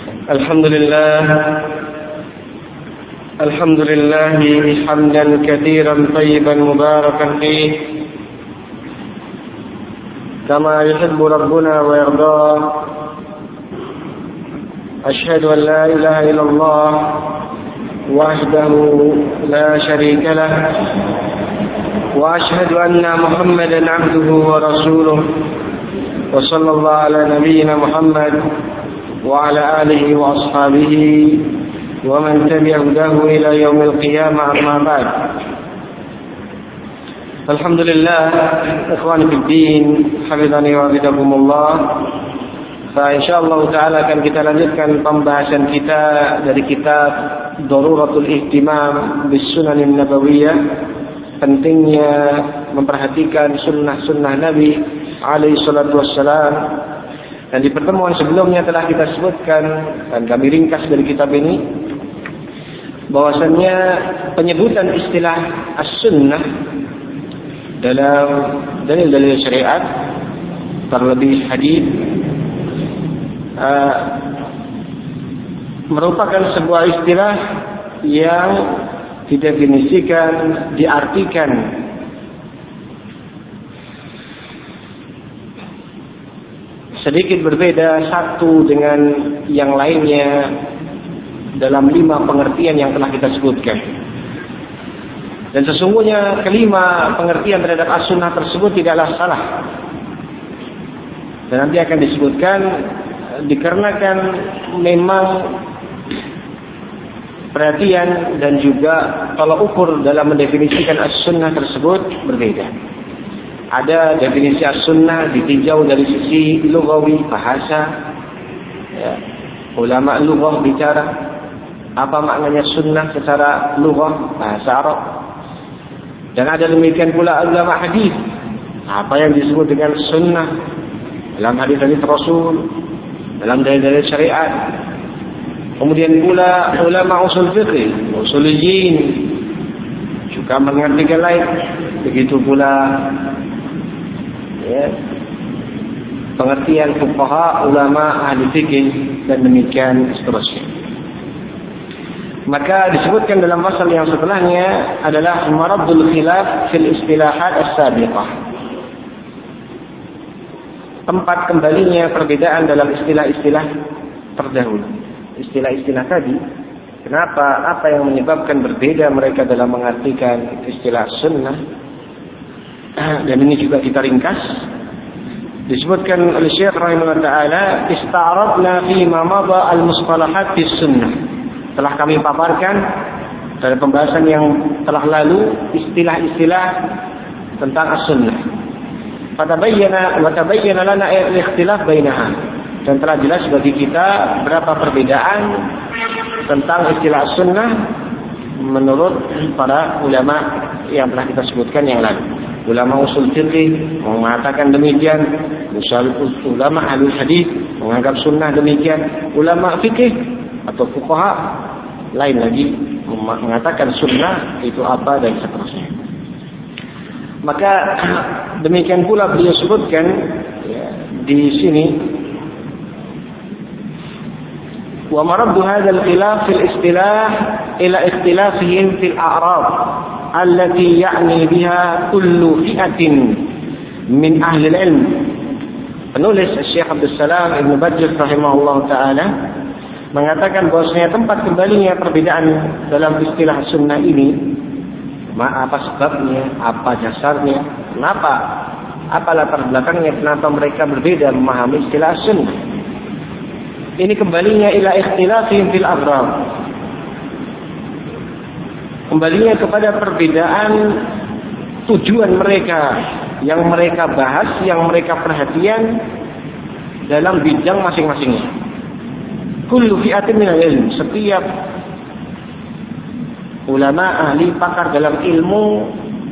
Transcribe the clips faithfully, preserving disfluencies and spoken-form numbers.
الحمد لله الحمد لله حمدا كثيرا طيبا مباركا فيه كما يحب ربنا ويرضاه. أشهد أن لا إله إلا الله وحده لا شريك له وأشهد أن محمدا عبده ورسوله وصلى الله على نبينا محمد وعلى آله وأصحابه ومن تبع هداه إلى يوم القيامة. أما بعد، Alhamdulillah, ikhwani fid din, hafizani wa hafizakumullah. Fa insyaallah taala akan kita lanjutkan pembahasan kita dari kitab Daruratul Ihtimam bis Sunanin Nabawiyah, pentingnya memperhatikan sunnah-sunnah Nabi alaihi salatu wassalam. Dan di pertemuan sebelumnya telah kita sebutkan dan kami ringkas dari kitab ini bahwasannya penyebutan istilah as-sunnah dalam dalil-dalil syariat, terlebih hadis, uh, merupakan sebuah istilah yang didefinisikan, diartikan sedikit berbeda satu dengan yang lainnya dalam lima pengertian yang telah kita sebutkan. Dan sesungguhnya kelima pengertian terhadap as-sunnah tersebut tidaklah salah. Dan nanti akan disebutkan dikarenakan memang perhatian dan juga tolak ukur dalam mendefinisikan as-sunnah tersebut berbeda. Ada definisi as-sunnah ditinjau dari sisi lughawi, bahasa, ya, ulama lughah bicara apa maknanya sunnah secara lughah, bahasa Arab. Dan ada demikian pula ulama hadis, apa yang disebut dengan sunnah dalam hadis-hadis Rasul, dalam dalil-dalil syariat. Kemudian pula ulama usul fiqh, usuliyin, juga mengartikan lain. Begitu pula ya, pengertian fuqaha, ulama ahli fikih, dan demikian seterusnya. Maka disebutkan dalam pasal yang setelahnya adalah maraddul khilaf fil istilahat as-sabiqah, tempat kembalinya perbedaan dalam istilah-istilah terdahulu. Istilah-istilah tadi, kenapa, apa yang menyebabkan berbeda mereka dalam mengartikan istilah sunnah. Dan ini juga kita ringkas. Disebutkan oleh Syekh rahimahullah ta'ala, ista'arabna fi ma madha al-mustalahat bis sunnah. Telah kami paparkan dari pembahasan yang telah lalu istilah-istilah tentang as-sunnah. Fatabayyana wa tabayyana lana al-ikhtilaf bainaha. Dan telah jelas bagi kita berapa perbedaan tentang istilah as-sunnah menurut para ulama yang telah kita sebutkan yang lalu. Ulama usul fiqh mengatakan demikian, ulama ahli hadis menganggap sunnah demikian, ulama fikih atau fuqaha lain lagi mengatakan sunnah itu apa, dan seterusnya. Maka demikian pula beliau sebutkan ya, di sini, wa maraddu hadzal khilaf fil istilah ila ikhtilafihim fil a'rab allati ya'ni biha kullu fi'atin min ahli al-ilm. Penulis Syekh Abdul Salam Ibn Bajjah rahimahullah ta'ala mengatakan bahwasanya tempat kembalinya perbedaan dalam istilah sunnah ini, apa sebabnya, apa dasarnya, kenapa, apa latar belakangnya, kenapa mereka berbeda memahami istilah sunnah. Ini kembalinya ila ikhtilafihim fil aghrab, kembalinya kepada perbedaan tujuan mereka yang mereka bahas, yang mereka perhatian dalam bidang masing-masingnya. Kullu fi'atin minal ilm, setiap ulama ahli pakar dalam ilmu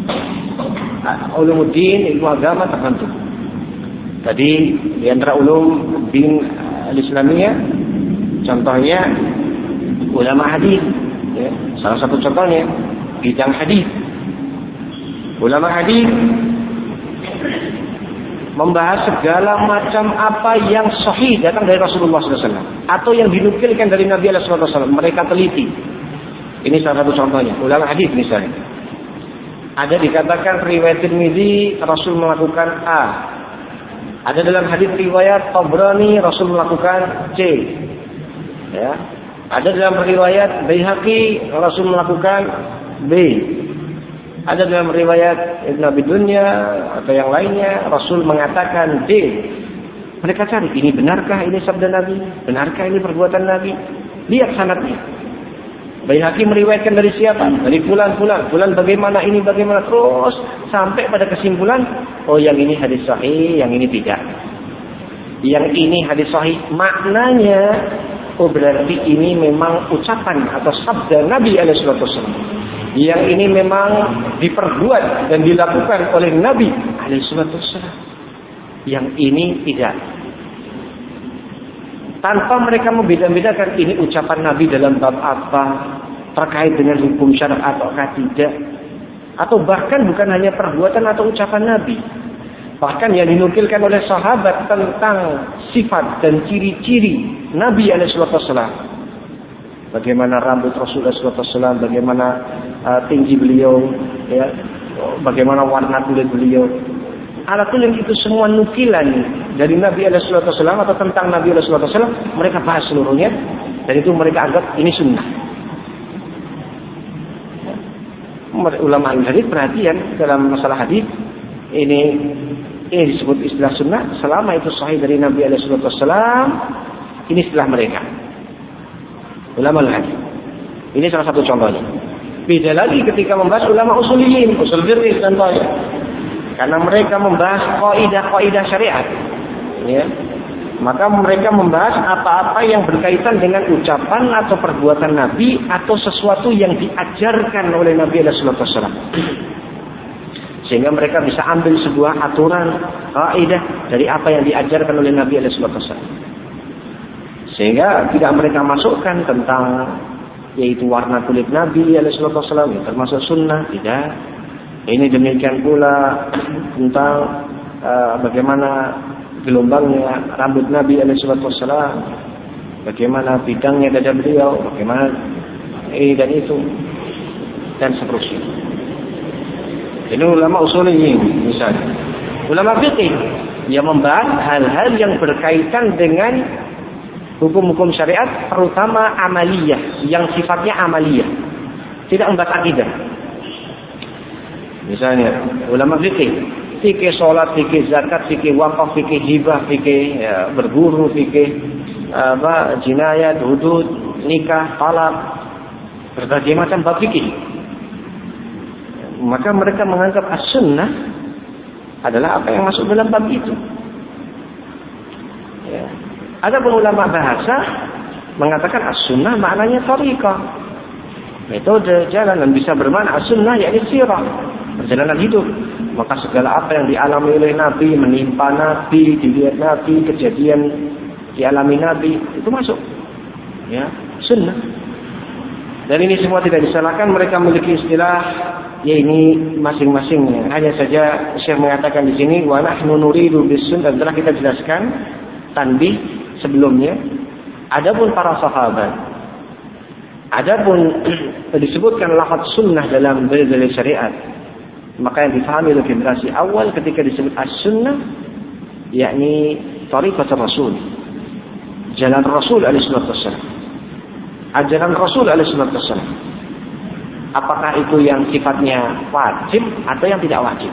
ulumuddin, ilmu agama tertentu. Tadi di antara ulum din al-Islamiyah contohnya ulama hadis, ya, salah satu contohnya bidang hadis. Ulama hadis membahas segala macam apa yang sahih datang dari Rasulullah shallallahu alaihi wasallam atau yang dinukilkan dari Nabi shallallahu alaihi wasallam. Mereka teliti. Ini salah satu contohnya. Ulama hadis misalnya. Ada dikatakan riwayat Tirmidzi Rasul melakukan A. Ada dalam hadis riwayat Tabrani Rasul melakukan C. Ya. Ada dalam riwayat Baihaqi Rasul melakukan B. Ada dalam riwayat Ibn Abi Dunya atau yang lainnya Rasul mengatakan D. Mereka cari, ini benarkah ini sabda Nabi? Benarkah ini perbuatan Nabi? Lihat sanadnya. Baihaqi meriwayatkan dari siapa? Dari fulan-fulan. Fulan bagaimana ini bagaimana terus sampai pada kesimpulan, oh yang ini hadis sahih, yang ini tidak. Yang ini hadis sahih maknanya, oh berarti ini memang ucapan atau sabda Nabi alaihi wasallam. Yang ini memang diperbuat dan dilakukan oleh Nabi alaihi wasallam. Yang ini tidak. Tanpa mereka membeda-bedakan ini ucapan Nabi dalam bab apa, terkait dengan hukum syar'i ataukah tidak, atau bahkan bukan hanya perbuatan atau ucapan Nabi, bahkan yang dinukilkan oleh sahabat tentang sifat dan ciri-ciri Nabi alaihi wasallam. Bagaimana rambut Rasulullah shallallahu alaihi wasallam, bagaimana uh, tinggi beliau, ya, bagaimana warna kulit beliau. Alatul yang itu semua nukilan dari Nabi alaihi wasallam atau tentang Nabi alaihi wasallam, mereka bahas seluruhnya dan itu mereka anggap ini sunnah. Ulama hadis perhatian dalam masalah hadis ini ini disebut istilah sunnah selama itu sahih dari Nabi alaihi wasallam, ini istilah mereka. Ulama hadis. Ini salah satu contohnya. Beda lagi ketika membahas ulama usuliyin, usul fikih contohnya. Karena mereka membahas kaidah-kaidah syariat, ya. Maka mereka membahas apa-apa yang berkaitan dengan ucapan atau perbuatan Nabi atau sesuatu yang diajarkan oleh Nabi sallallahu alaihi wasallam. Sehingga mereka bisa ambil sebuah aturan, kaidah dari apa yang diajarkan oleh Nabi sallallahu alaihi wasallam. Sehingga tidak mereka masukkan tentang yaitu warna kulit Nabi sallallahu alaihi wasallam termasuk sunnah, tidak. Ini demikian pula tentang uh, bagaimana gelombangnya rambut Nabi alaihi wasallam, bagaimana bidangnya dada beliau, bagaimana ini dan itu dan seterusnya. Ini ulama usuliyin misalnya. Ulama fikih yang membahas hal-hal yang berkaitan dengan hukum-hukum syariat, terutama amaliyah, yang sifatnya amaliyah, tidak membahas akidah. Misalnya ulama fikih, fikih sholat, fikih zakat, fikih wakaf, fikih hibah, fikih ya, berburu, fikih apa jinayat, hudud, nikah, talak, berbagai macam bab fikih. Maka mereka menganggap as-sunnah adalah apa yang masuk dalam bab itu. Ya. Adapun ulama bahasa mengatakan as-sunnah maknanya thariqah, metode jalan, dan bisa bermakna as-sunnah yakni sirah, perjalanan hidup. Maka segala apa yang dialami oleh Nabi, menimpa Nabi, dilihat Nabi, kejadian dialami Nabi, itu masuk ya sunnah. Dan ini semua tidak disalahkan, mereka memiliki istilah ya ini masing-masingnya. Hanya saja Syekh mengatakan di sini wa nahnu nuridu bis-sunnah, dan telah kita jelaskan tanbih sebelumnya. Adapun para sahabat, adapun disebutkan lafaz sunnah dalam dalil syariat, maka yang difahami oleh generasi awal ketika disebut as-sunnah yakni tariqat Rasul, jalan Rasul alaihi wasallam, ajaran Rasul alaihi wasallam. Apakah itu yang sifatnya wajib atau yang tidak wajib?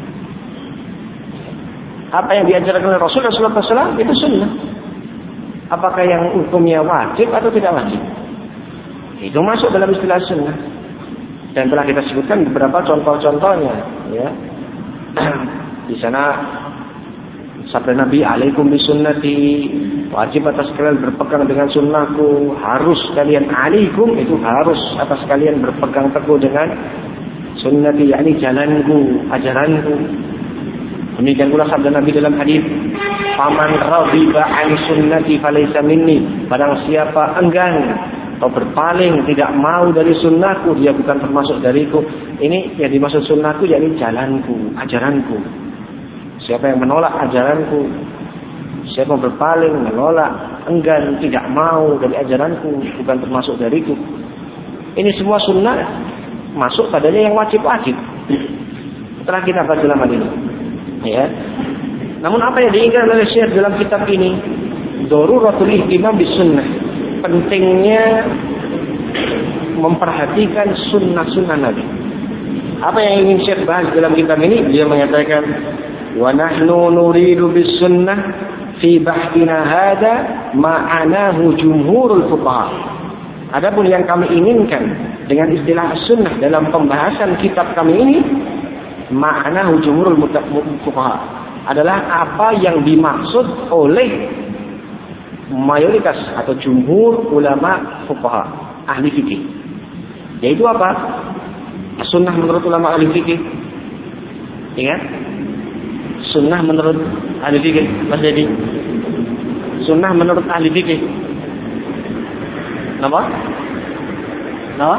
Apa yang diajarkan oleh Rasul alaihi wasallam itu sunnah. Apakah yang hukumnya wajib atau tidak wajib? Itu masuk dalam istilah sunnah. Dan telah kita sebutkan beberapa contoh-contohnya, ya. Di sana sabda Nabi, "Alaikum bisunnati," wajib atas kalian berpegang dengan sunnahku. Harus kalian, alaikum itu harus atas kalian berpegang teguh dengan sunnati, yakni jalanku, ajaranku. Demikian pula sabda Nabi dalam hadis, "Faman raghiba an sunnati falaysa minni." Barang siapa enggan atau berpaling, tidak mau dari sunnahku, dia bukan termasuk dariku. Ini yang dimaksud sunnahku yakni jalanku, ajaranku. Siapa yang menolak ajaranku, siapa yang berpaling, menolak, enggan, tidak mau dari ajaranku, bukan termasuk dariku. Ini semua sunnah masuk padanya yang wajib-wajib. Telah kita bahas dalam hal ini. Ya. Namun apa yang diinginkan oleh Syekh dalam kitab ini, daruratul ihtimam bis sunnah, pentingnya memperhatikan sunnah-sunnah Nabi. Apa yang ingin Syekh bahas dalam kitab ini? Dia mengatakan, wa nahnu nuridu bis sunnah fi bahtina hada ma'anahu jumhurul fuqaha. Adapun yang kami inginkan dengan istilah sunnah dalam pembahasan kitab kami ini, ma'anahu jumhurul fuqaha, adalah apa yang dimaksud oleh mayoritas atau jumhur ulama fuqaha, ahli fikih. Yaitu apa? Sunnah menurut ulama ahli fikih. Ingat? Sunnah menurut ahli fikih. Mas Dedi. Sunnah menurut ahli fikih. Kenapa? Kenapa?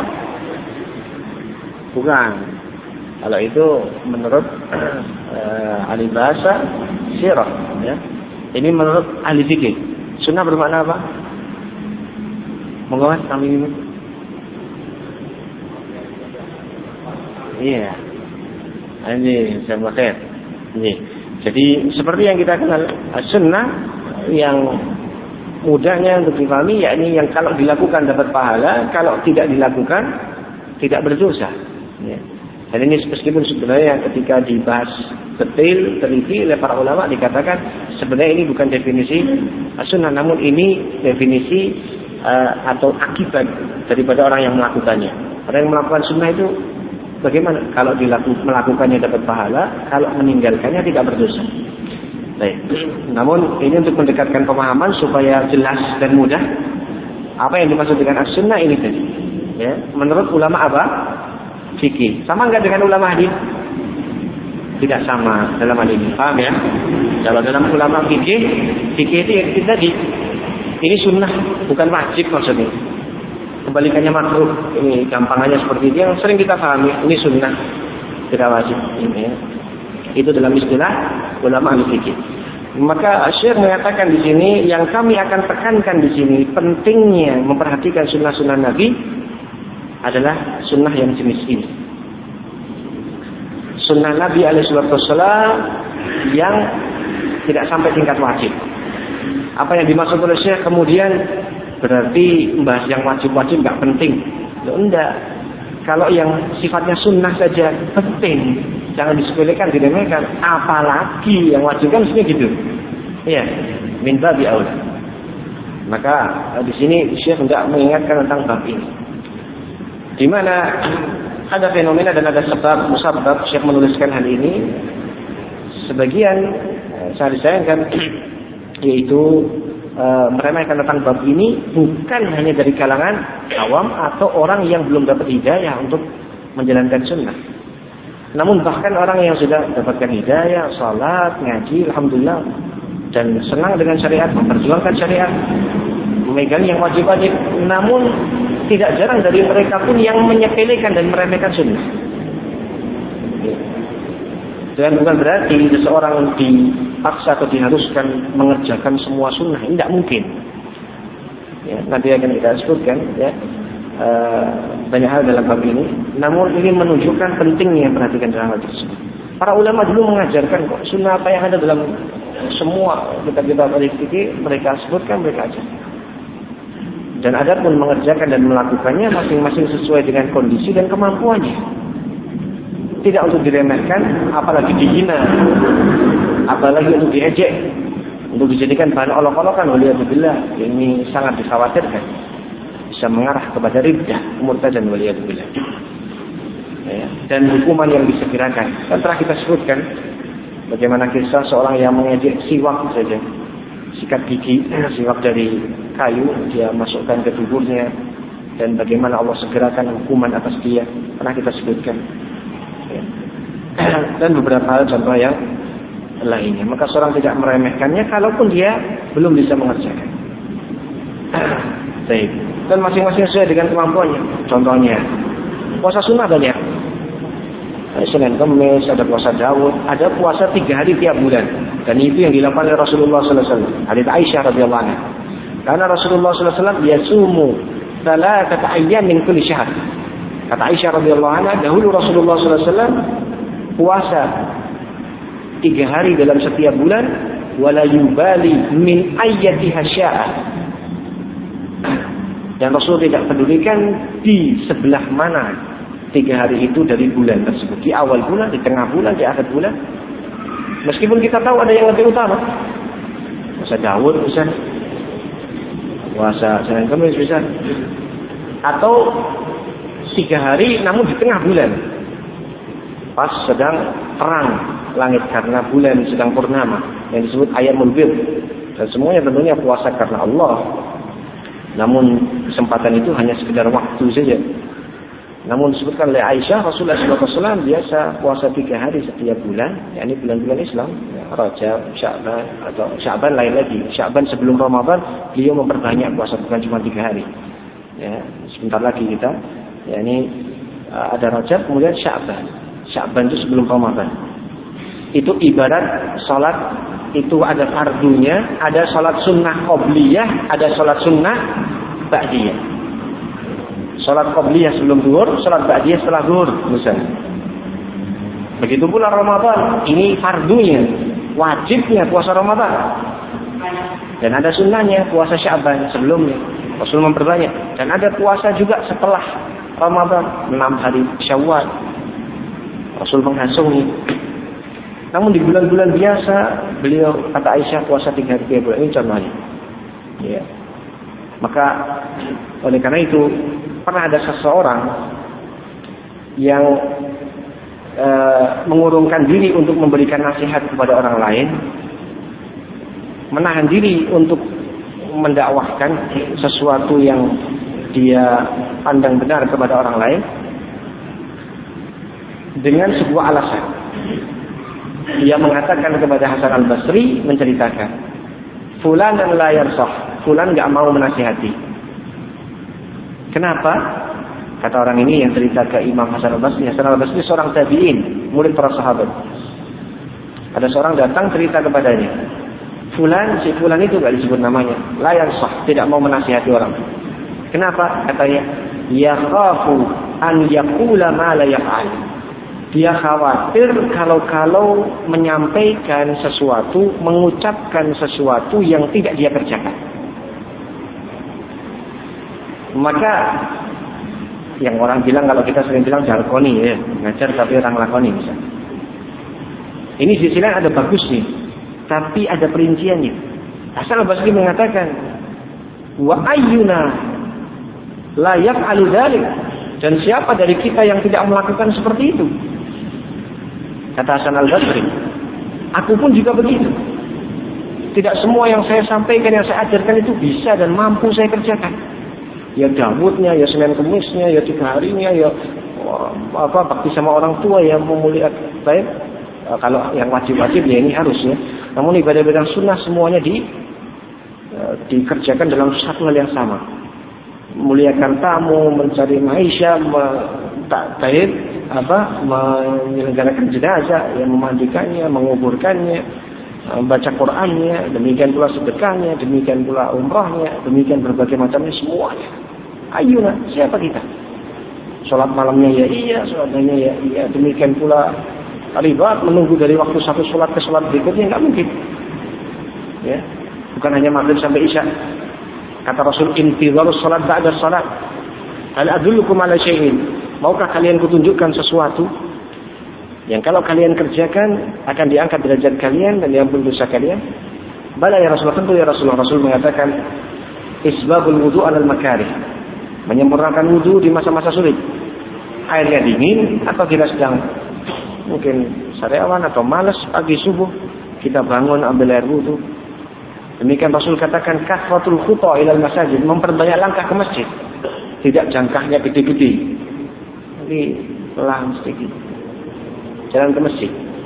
Bukan. Kalau itu menurut uh, ahli bahasa sirah, ya. Ini menurut ahli fikih. Sunnah bermakna apa? Monggo Mas, kami ini. Iya. Ini saya khair. Ini. Jadi seperti yang kita kenal sunnah yang mudahnya untuk dipahami, yakni yang kalau dilakukan dapat pahala, kalau tidak dilakukan tidak berdosa. Ya. Dan ini meskipun sebenarnya ketika dibahas detail, teliti oleh para ulama dikatakan sebenarnya ini bukan definisi sunnah, namun ini definisi uh, atau akibat daripada orang yang melakukannya. Orang yang melakukan sunnah itu bagaimana? Kalau dilakukan melakukannya dapat pahala, kalau meninggalkannya tidak berdosa. Baik. Namun ini untuk mendekatkan pemahaman supaya jelas dan mudah apa yang dimaksud dengan as-sunnah ini tadi. Ya, menurut ulama apa? Fikih. Sama enggak dengan ulama hadis? Tidak sama dalam hal ini. Paham ya? Kalau dalam ulama fikih, fikih itu yang tadi. Ini sunnah, bukan wajib maksudnya. Kebalikannya makruh. Ini gampangannya seperti itu yang sering kita pahami. Ini sunnah, tidak wajib. Ini ya. Itu dalam istilah ulama fikih. Maka Syekh mengatakan di sini yang kami akan tekankan di sini pentingnya memperhatikan sunnah-sunnah Nabi adalah sunnah yang jenis ini. Sunnah Nabi alaihi wasallam yang tidak sampai tingkat wajib. Apa yang dimaksud oleh Syekh kemudian berarti membahas yang wajib-wajib nggak penting? Loh, enggak. Kalau yang sifatnya sunnah saja penting, jangan disepelekan, diremehkan. Apalagi yang wajib kan mestinya gitu. Iya, min babi aula. Maka di sini Syekh hendak mengingatkan tentang bab ini. Di mana ada fenomena dan ada sebab musabab Syekh menuliskan hal ini. Sebagian saya disayangkan yaitu e, meremehkan tentang bab ini bukan hanya dari kalangan awam atau orang yang belum dapat hidayah untuk menjalankan sunnah. Namun bahkan orang yang sudah dapatkan hidayah, salat, ngaji, alhamdulillah, dan senang dengan syariat, memperjuangkan syariat, memegang yang wajib-wajib, namun tidak jarang dari mereka pun yang menyepelekan dan meremehkan sunnah. Dan bukan berarti seseorang dipaksa atau diharuskan mengerjakan semua sunnah, tidak mungkin. Ya, nanti akan kita sebutkan ya, uh, banyak hal dalam bab ini. Namun ini menunjukkan pentingnya perhatikan dalam hal tersebut. Para ulama dulu mengajarkan kok sunnah apa yang ada dalam semua kitab-kitab fikih mereka sebutkan, mereka ajarkan. Dan ada pun mengerjakan dan melakukannya masing-masing sesuai dengan kondisi dan kemampuannya. Tidak untuk diremehkan, apalagi dihina, apalagi untuk diejek, untuk dijadikan bahan olok-olokan. Waliyadzubillah, ini sangat dikhawatirkan, bisa mengarah kepada riddah, kemurtadan. Waliyadzubillah. Ya, dan hukuman yang disegerakan. Kan telah kita sebutkan bagaimana kisah seorang yang mengejek siwak saja, sikat gigi, siwak dari kayu, dia masukkan ke tubuhnya, dan bagaimana Allah segerakan hukuman atas dia, pernah kita sebutkan. Ya. Dan beberapa hal contoh yang lainnya. Maka seorang tidak meremehkannya, kalaupun dia belum bisa mengerjakan. Baik. Dan masing-masing sesuai dengan kemampuannya. Contohnya, puasa sunnah banyak. Senin Kemis, ada puasa Daud, ada puasa tiga hari tiap bulan. Dan itu yang dilakukan oleh Rasulullah sallallahu alaihi wasallam. Hadits Aisyah radhiyallahu anha. Karena Rasulullah sallallahu alaihi wasallam yasumu thalathata ayyam min kulli syahr. Kata Aisyah radhiyallahu anha, dahulu Rasulullah sallallahu alaihi wasallam puasa tiga hari dalam setiap bulan, wala yubali min ayyatiha sya'a. Dan Rasul tidak pedulikan di sebelah mana tiga hari itu dari bulan tersebut, di awal bulan, di tengah bulan, di akhir bulan. Meskipun kita tahu ada yang lebih utama, puasa Daud bisa, puasa Senin Kemis bisa, atau tiga hari namun di tengah bulan, pas sedang terang langit karena bulan sedang purnama, yang disebut Ayyamul Bid. Dan semuanya tentunya puasa karena Allah. Namun kesempatan itu hanya sekedar waktu saja. Namun disebutkan oleh Aisyah, Rasulullah shallallahu alaihi wasallam biasa puasa tiga hari setiap bulan, yakni bulan-bulan Islam, ya, Rajab, Sya'ban, atau Sya'ban lain lagi. Sya'ban sebelum Ramadan, beliau memperbanyak puasa, bukan cuma tiga hari. Ya, sebentar lagi kita, yakni ada Rajab, kemudian Sya'ban. Sya'ban itu sebelum Ramadan. Itu ibarat salat, itu ada fardunya, ada salat sunnah qobliyah, ada salat sunnah ba'diyah. Salat qobliyah sebelum zuhur, salat ba'diyah setelah zuhur misalnya. Begitu pula Ramadan, ini fardunya, wajibnya puasa Ramadan. Dan ada sunnahnya puasa Sya'ban sebelumnya. Rasul memperbanyak. Dan ada puasa juga setelah Ramadan, enam hari Syawal. Rasul menghasungi. Namun di bulan-bulan biasa, beliau kata Aisyah puasa tiga hari tiap bulan. Ini contohnya. Ya. Maka oleh karena itu pernah ada seseorang yang e, mengurungkan diri untuk memberikan nasihat kepada orang lain, menahan diri untuk mendakwahkan sesuatu yang dia pandang benar kepada orang lain dengan sebuah alasan. Dia mengatakan kepada Hasan al-Basri, menceritakan, fulan dan la yansah, fulan enggak mau menasihati. Kenapa? Kata orang ini yang cerita ke Imam Hasan al-Basri. Hasan al-Basri seorang tabi'in, murid para sahabat. Ada seorang datang cerita kepadanya, fulan, si fulan itu enggak disebut namanya, la yansah, tidak mau menasihati orang. Kenapa? Katanya, yakhafu an yaqula ma la yaf'al. Dia khawatir kalau-kalau menyampaikan sesuatu, mengucapkan sesuatu yang tidak dia kerjakan. Maka yang orang bilang, kalau kita sering bilang jargoni ya, ngajar tapi orang lakoni misalnya. Ini di sisi lain ada bagus nih, tapi ada perinciannya. Hasan al-Basri mengatakan, wa ayyuna la yaf'alu dzalik. Dan siapa dari kita yang tidak melakukan seperti itu? Kata Hasan al-Basri, aku pun juga begitu. Tidak semua yang saya sampaikan, yang saya ajarkan itu bisa dan mampu saya kerjakan. Ya Daudnya, ya Senin Kemisnya, ya tiga harinya, ya apa bakti sama orang tua, ya memuliakan. Baik, kalau yang wajib-wajib ya ini harusnya. Namun ibadah-ibadah sunnah semuanya di dikerjakan dalam satu hal yang sama. Memuliakan tamu, mencari maisha, baik apa menyelenggarakan jenazah, yang memandikannya, menguburkannya, membaca Qur'annya, demikian pula sedekahnya, demikian pula umrahnya, demikian berbagai macamnya semuanya. Ayuna, siapa kita? Sholat malamnya ya iya, sholatnya ya iya, demikian pula ribat menunggu dari waktu satu sholat ke sholat berikutnya, nggak mungkin. Ya, bukan hanya maghrib sampai isya. Kata Rasul, intidharus sholat ba'da sholat. Hal adullukum ala syai'in. Maukah kalian kutunjukkan sesuatu yang kalau kalian kerjakan akan diangkat derajat kalian dan diampuni dosa kalian? Bala ya Rasulullah, tentu ya Rasulullah. Rasul mengatakan, isbabul wudu' alal makarih. Menyempurnakan wudu di masa-masa sulit. Airnya dingin atau kita sedang mungkin sariawan atau malas pagi subuh, kita bangun ambil air wudu. Demikian Rasul katakan, kathratul khuta ilal masajid, memperbanyak langkah ke masjid. Tidak jangkahnya gede-gede. Jadi pelan sedikit jalan ke masjid.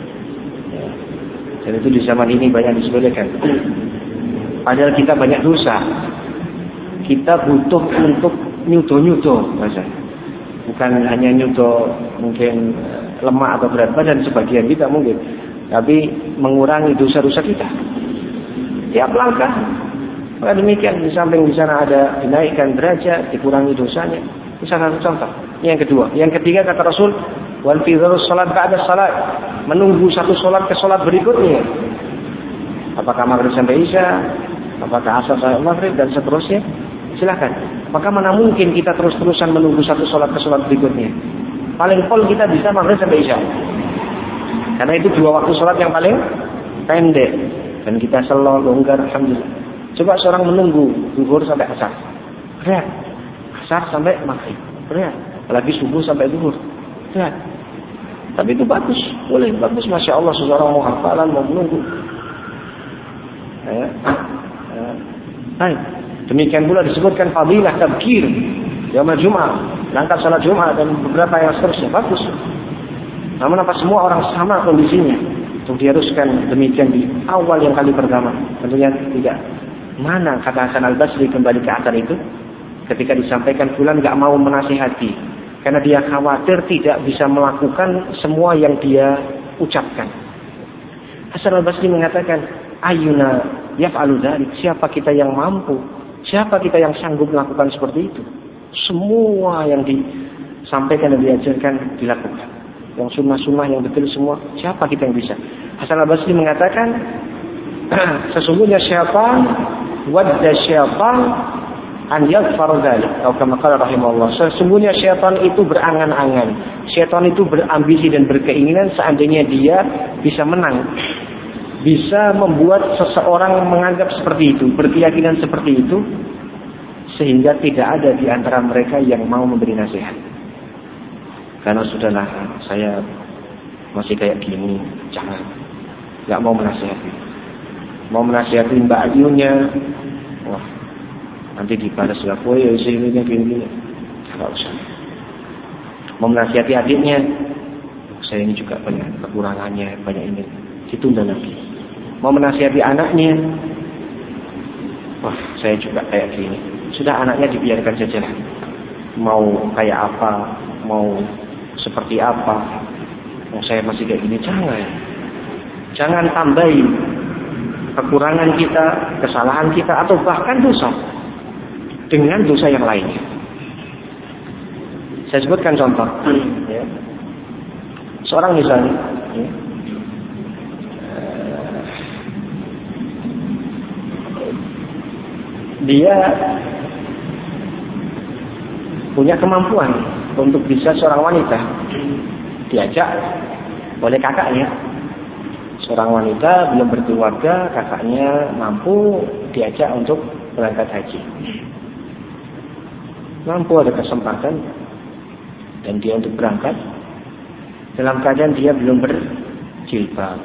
Dan itu di zaman ini banyak disepelekan. Padahal kita banyak dosa. Kita butuh untuk nyudo-nyudo, bukan hanya nyudo mungkin lemah atau berat badan, sebagian kita mungkin, tapi mengurangi dosa-dosa kita tiap langkah. Maka demikian, di samping di sana ada dinaikkan derajat, dikurangi dosanya. Itu salah satu contoh. Yang kedua, yang ketiga kata Rasul, wal fidharus salat ba'da salat, menunggu satu salat ke salat berikutnya. Apakah maghrib sampai isya, apakah asar sampai maghrib dan seterusnya, silakan. Maka mana mungkin kita terus-terusan menunggu satu salat ke salat berikutnya. Paling pol kita bisa maghrib sampai isya. Karena itu dua waktu salat yang paling pendek dan kita selalu longgar, alhamdulillah. Coba seorang menunggu zuhur sampai asar, berat. Asar sampai maghrib, berat. Apalagi subuh sampai zuhur, berat. Tapi itu bagus, boleh, bagus, masya Allah. Seseorang mau hafalan, mau menunggu. Ya. Ya. Baik. Demikian pula disebutkan fadilah tabkir yaumul Jumat, langkah salat Jumat dan beberapa yang seterusnya, bagus. Namun apa semua orang sama kondisinya untuk diharuskan demikian di awal yang kali pertama? Tentunya tidak. Mana kata Hasan Al-Basri kembali ke akar itu ketika disampaikan fulan gak mau menasihati karena dia khawatir tidak bisa melakukan semua yang dia ucapkan. Hasan Al-Basri mengatakan, ayuna yaf'alu dzalik, siapa kita yang mampu, siapa kita yang sanggup melakukan seperti itu? Semua yang disampaikan dan diajarkan dilakukan, yang sunnah-sunnah yang betul semua, siapa kita yang bisa? Hasan Al-Basri mengatakan, sesungguhnya syaitan wadda syaitan an yaghfar dzalik, atau kama qala rahimahullah, sesungguhnya syaitan itu berangan-angan, syaitan itu berambisi dan berkeinginan seandainya dia bisa menang, bisa membuat seseorang menganggap seperti itu, berkeyakinan seperti itu, sehingga tidak ada di antara mereka yang mau memberi nasihat. Karena sudahlah, saya masih kayak gini, jangan, nggak mau menasihati. Mau menasihati Mbak Ayunya, wah nanti dibalas gak, oh ya sini gini-gini, nggak usah. Mau menasihati adiknya, saya ini juga banyak kekurangannya, banyak ini, ditunda lagi. Mau menasihati anaknya, wah saya juga kayak gini, sudah anaknya dibiarkan saja lah. Mau kayak apa, mau seperti apa, oh saya masih kayak gini, jangan, jangan tambahi kekurangan kita, kesalahan kita, atau bahkan dosa dengan dosa yang lainnya. Saya sebutkan contoh. Ya. Seorang misalnya, ya, dia punya kemampuan untuk bisa seorang wanita diajak oleh kakaknya. Seorang wanita belum berkeluarga, kakaknya mampu diajak untuk berangkat haji. Mampu, ada kesempatan, dan dia untuk berangkat dalam keadaan dia belum berjilbab.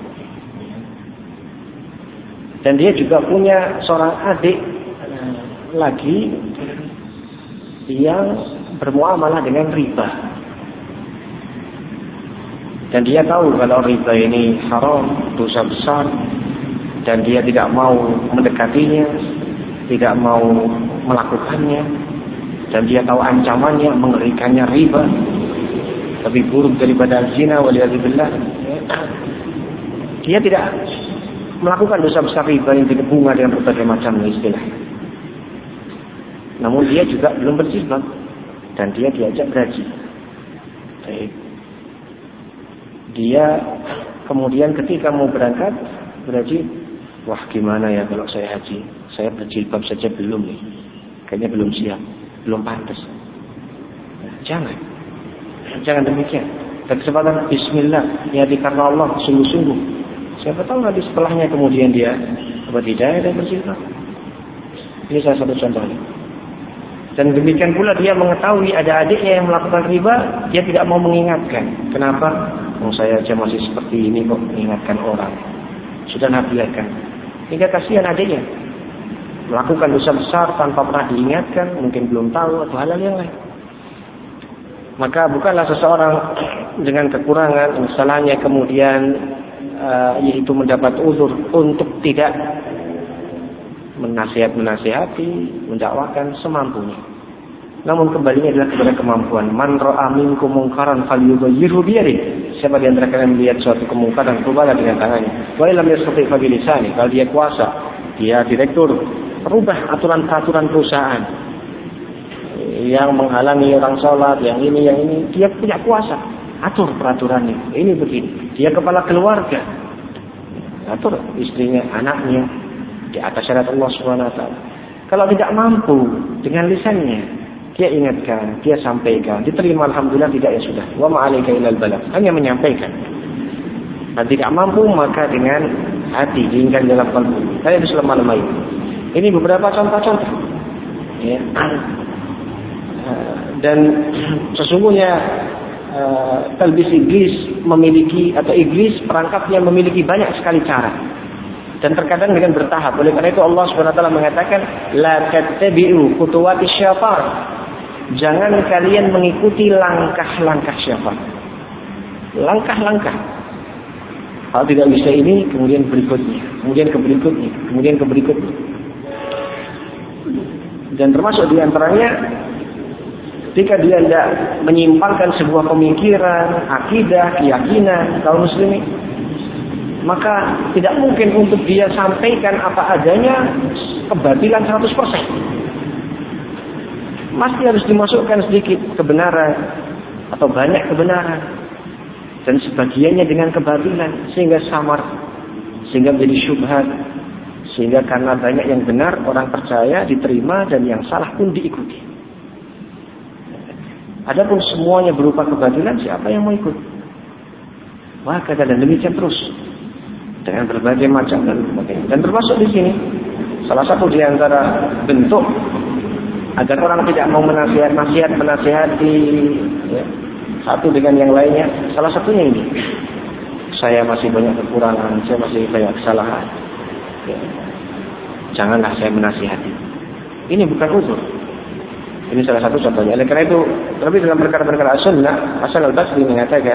Dan dia juga punya seorang adik lagi yang bermuamalah dengan riba. Dan dia tahu kalau riba ini haram, dosa besar, dan dia tidak mau mendekatinya, tidak mau melakukannya, dan dia tahu ancamannya, mengerikannya riba, lebih buruk daripada zina waliyadzubillah. Dia tidak melakukan dosa besar riba yang bunga dengan berbagai macam istilah. Namun dia juga belum berjilbab dan dia diajak berhaji. Baik. Dia kemudian ketika mau berangkat berhaji, wah gimana ya kalau saya haji, saya berjilbab saja belum nih, kayaknya belum siap, belum pantas. Jangan, jangan demikian. Dan kesempatan Bismillah, niati karena Allah, sungguh-sungguh. Siapa tahu nanti setelahnya kemudian dia berhidayah dan berjilbab. Ini salah satu contohnya. Dan demikian pula dia mengetahui ada adiknya yang melakukan riba, dia tidak mau mengingatkan. Kenapa? Oh, saya aja masih seperti ini kok mengingatkan orang. Sudah nabiarkan. Hingga kasihan adiknya melakukan dosa besar tanpa pernah diingatkan, mungkin belum tahu atau hal-hal yang lain. Maka bukanlah seseorang dengan kekurangan, kesalahannya kemudian uh, yaitu mendapat uzur untuk tidak menasihat-menasihati, mendakwakan semampunya. namun kembalinya adalah kepada kemampuan. Man ra'a minkum munkaran falyughayyirhu bi yadihi. Siapa di antara kalian melihat suatu kemungkaran, rubahlah dengan tangannya. Wa illam yastati' fa bi lisanihi. Kalau dia kuasa, dia direktur, rubah aturan-aturan perusahaan yang menghalangi orang sholat, yang ini, yang ini, dia punya kuasa, atur peraturannya. Ini begini. Dia kepala keluarga, atur istrinya, anaknya di atas syariat Allah Subhanahu Wa Taala. Kalau tidak mampu dengan lisannya, dia ingatkan, dia sampaikan, diterima alhamdulillah, tidak ya sudah. Wa ma'alaika illal balagh, hanya menyampaikan. Dan tidak mampu maka dengan hati, diingat dalam kalbu. Saya bisa lemah-lemah itu. Ini beberapa contoh-contoh. Ya. Dan sesungguhnya uh, talbis iblis memiliki, atau iblis perangkapnya memiliki banyak sekali cara, dan terkadang dengan bertahap. Oleh karena itu Allah Subhanahu Wa Taala mengatakan la tattabi'u khutuwati syaitan, jangan kalian mengikuti langkah-langkah syaitan. Langkah-langkah, kalau tidak bisa ini, kemudian berikutnya, kemudian ke berikutnya, kemudian ke berikutnya. Dan termasuk diantaranya, ketika dia tidak menyimpangkan sebuah pemikiran, akidah, keyakinan kaum muslimin, maka tidak mungkin untuk dia sampaikan apa adanya kebatilan seratus persen. Masih harus dimasukkan sedikit kebenaran atau banyak kebenaran, dan sebagiannya dengan kebatilan, sehingga samar, sehingga menjadi syubhat, sehingga karena banyak yang benar orang percaya, diterima, dan yang salah pun diikuti. Adapun semuanya berupa kebatilan, siapa yang mau ikut? Wah, kata dan demikian terus dengan berbagai macam dan sebagainya. Dan termasuk di sini salah satu di antara bentuk agar orang tidak mau menasihat, nasihat menasihati ya, satu dengan yang lainnya, salah satunya ini. Saya masih banyak kekurangan, saya masih banyak kesalahan. Ya. Janganlah saya menasihati. Ini bukan uzur. Ini salah satu contohnya. Oleh karena itu, terlebih dalam perkara-perkara sunnah, Hasan al-Basri mengatakan,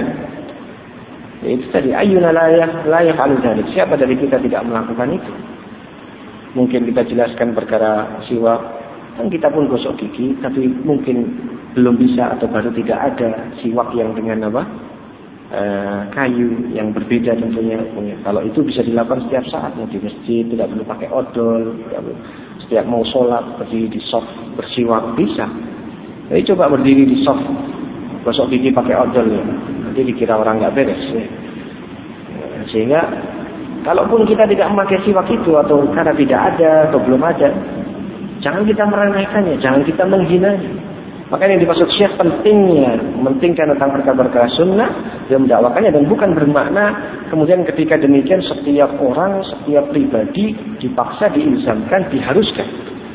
itu tadi, ayyuna la yaf'alu dzalik. Siapa dari kita tidak melakukan itu? Mungkin kita jelaskan perkara siwak, kan kita pun gosok gigi, tapi mungkin belum bisa atau baru tidak ada siwak yang dengan apa? E, kayu yang berbeda tentunya. Kalau itu bisa dilakukan setiap saat, mau di masjid, tidak perlu pakai odol, tidak perlu. Setiap mau sholat berdiri di soft bersiwak bisa. Jadi coba berdiri di soft gosok gigi pakai odol ya. Nanti dikira orang nggak beres ya. Sehingga kalaupun kita tidak memakai siwak itu, atau karena tidak ada atau belum ada, jangan kita meremehkannya, jangan kita menghinanya. Makanya yang dimaksud Syekh pentingnya mementingkan tentang perkara-perkara sunnah dan mendakwakannya, dan bukan bermakna kemudian ketika demikian setiap orang, setiap pribadi dipaksa, diilzamkan, diharuskan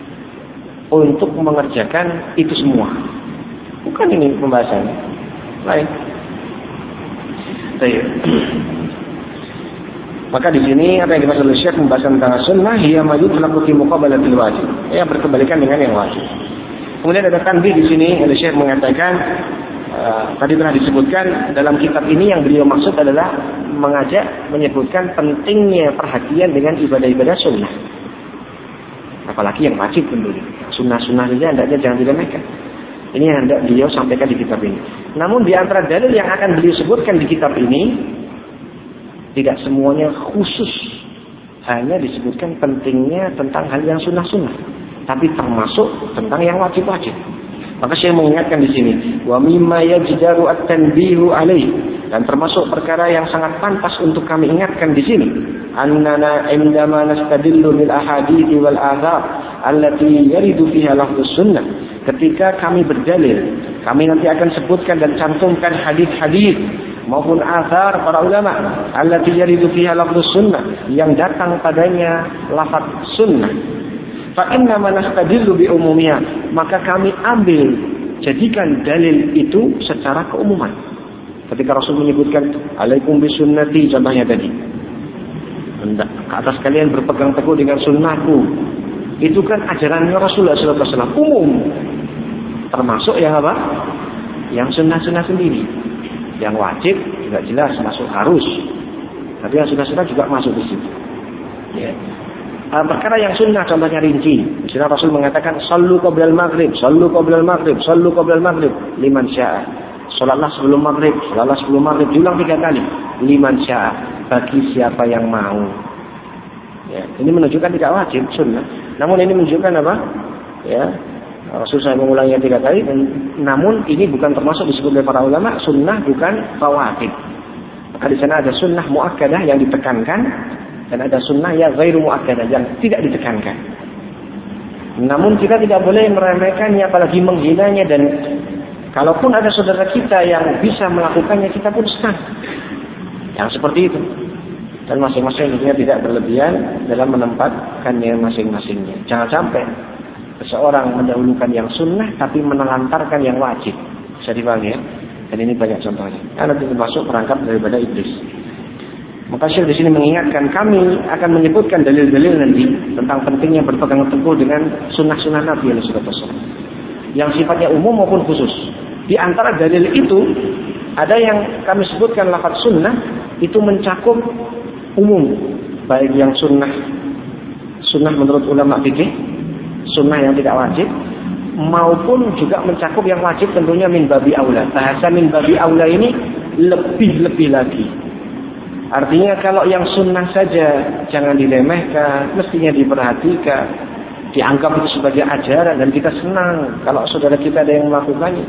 untuk mengerjakan itu semua. Bukan ini pembahasannya. Lain. Baik. Maka di sini apa yang dimaksud oleh Syekh pembahasan tentang sunnah, hiya ma yutlaqu fi muqabalatil wajib. Ya, berkebalikan dengan yang wajib. Kemudian ada tanbih di sini, oleh Syekh mengatakan uh, tadi telah disebutkan dalam kitab ini yang beliau maksud adalah mengajak menyebutkan pentingnya perhatian dengan ibadah-ibadah sunnah. Apalagi yang wajib tentunya. Sunnah-sunnah saja hendaknya jangan diremehkan. Ini yang hendak beliau sampaikan di kitab ini. Namun di antara dalil yang akan beliau sebutkan di kitab ini, tidak semuanya khusus hanya disebutkan pentingnya tentang hal yang sunnah-sunnah, tapi termasuk tentang yang wajib-wajib. Maka saya mengingatkan di sini, wa mimma yajdaru at-tanbihu alaih, dan termasuk perkara yang sangat pantas untuk kami ingatkan di sini, annana indama nastadillu bil ahadithi wal athar allati yaridu fiha lafdhus sunnah. Ketika kami berdalil, kami nanti akan sebutkan dan cantumkan hadis-hadis maupun athar para ulama allati yaridu fiha lafdhus sunnah, yang datang padanya lafaz sunnah. Fa inna man nastadillu bi umumiyah, maka kami ambil jadikan dalil itu secara keumuman. Ketika Rasul menyebutkan alaikum bisunnati, contohnya tadi, ke atas kalian berpegang teguh dengan sunnahku, itu kan ajarannya Rasulullah sallallahu alaihi wasallam umum, termasuk yang apa? Yang sunnah-sunnah sendiri. Yang wajib juga jelas masuk harus, tapi yang sunnah-sunnah juga masuk di situ. Ya. uh, perkara yang sunnah contohnya rinci. Misalnya Rasul mengatakan sallu qoblal maghrib, sallu qoblal maghrib, sallu qoblal maghrib, liman syaa. Salatlah sebelum maghrib, salatlah sebelum maghrib, diulang tiga kali. Liman syaa, bagi siapa yang mau. Ya, ini menunjukkan tidak wajib sunnah. Namun ini menunjukkan apa? Ya, Rasul saya mengulanginya tiga kali. Namun ini bukan termasuk disebut oleh para ulama sunnah bukan rawatib. Maka di sana ada sunnah muakkadah yang ditekankan dan ada sunnah yang ghairu muakkadah yang tidak ditekankan. Namun kita tidak boleh meremehkannya apalagi menghinanya, dan kalaupun ada saudara kita yang bisa melakukannya kita pun senang. Yang seperti itu. Dan masing-masing dia tidak berlebihan dalam menempatkannya masing-masingnya. Jangan sampai seseorang mendahulukan yang sunnah tapi menelantarkan yang wajib. Bisa dipahami ya? Dan ini banyak contohnya. Karena itu termasuk perangkap daripada iblis. Maka Syekh di sini mengingatkan kami akan menyebutkan dalil-dalil nanti tentang pentingnya berpegang teguh dengan sunnah-sunnah Nabi sallallahu alaihi wasallam yang sifatnya umum maupun khusus. Di antara dalil itu ada yang kami sebutkan lafaz sunnah itu mencakup umum, baik yang sunnah sunnah menurut ulama fikih, sunnah yang tidak wajib, maupun juga mencakup yang wajib tentunya min babi aula. Bahasa min babi aula ini lebih-lebih lagi. Artinya kalau yang sunnah saja jangan diremehkan, mestinya diperhatikan, dianggap itu sebagai ajaran dan kita senang kalau saudara kita ada yang melakukannya.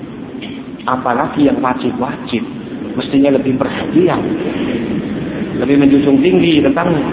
Apalagi yang wajib-wajib, mestinya lebih perhatian, lebih menjunjung tinggi tentangnya.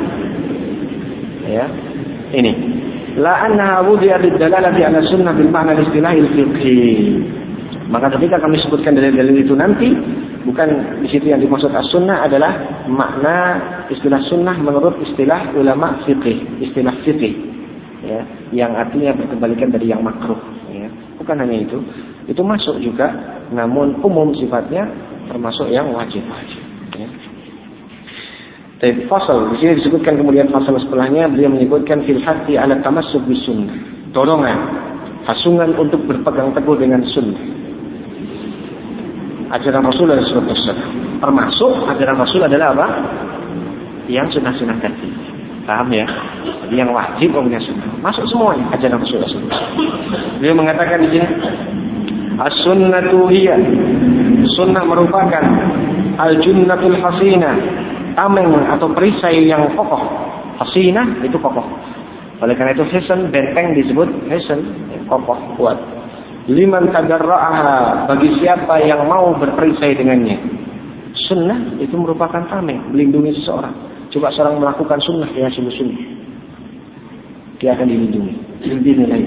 Ya, ini. La anna wudi'a lid-dalalati 'ala sunnah bil ma'na al-istilahi al-fiqhi. Maka ketika kami sebutkan dalil-dalil itu nanti, bukan di situ yang dimaksud as-sunnah adalah makna istilah sunnah menurut istilah ulama fikih, istilah fikih, ya, yang artinya berkebalikan dari yang makruh. Ya. Bukan hanya itu, itu masuk juga, namun umum sifatnya termasuk yang wajib-wajib. Ya. Tapi fasal di sini disebutkan kemudian fasal setelahnya beliau menyebutkan fil hati ala tamassuk bis sunnah, dorongan, hasungan untuk berpegang teguh dengan sunnah. Ajaran Rasul sallallahu alaihi wasallam. Termasuk ajaran Rasul adalah apa? Yang sunnah-sunnah tadi. Paham ya? Jadi yang wajib punya sunnah. Masuk semuanya ajaran Rasul sallallahu alaihi wasallam. Beliau mengatakan di sini as-sunnatu hiya, sunnah merupakan al-junnatul hasinah, tameng atau perisai yang kokoh. Hasinah itu kokoh. Oleh karena itu hisan, benteng disebut hisan, kokoh, kuat. Liman tadarra'aha, bagi siapa yang mau berperisai dengannya. Sunnah itu merupakan tameng, melindungi seseorang. Coba seorang melakukan sunnah dengan sungguh-sungguh, dia akan dilindungi. Dilindungi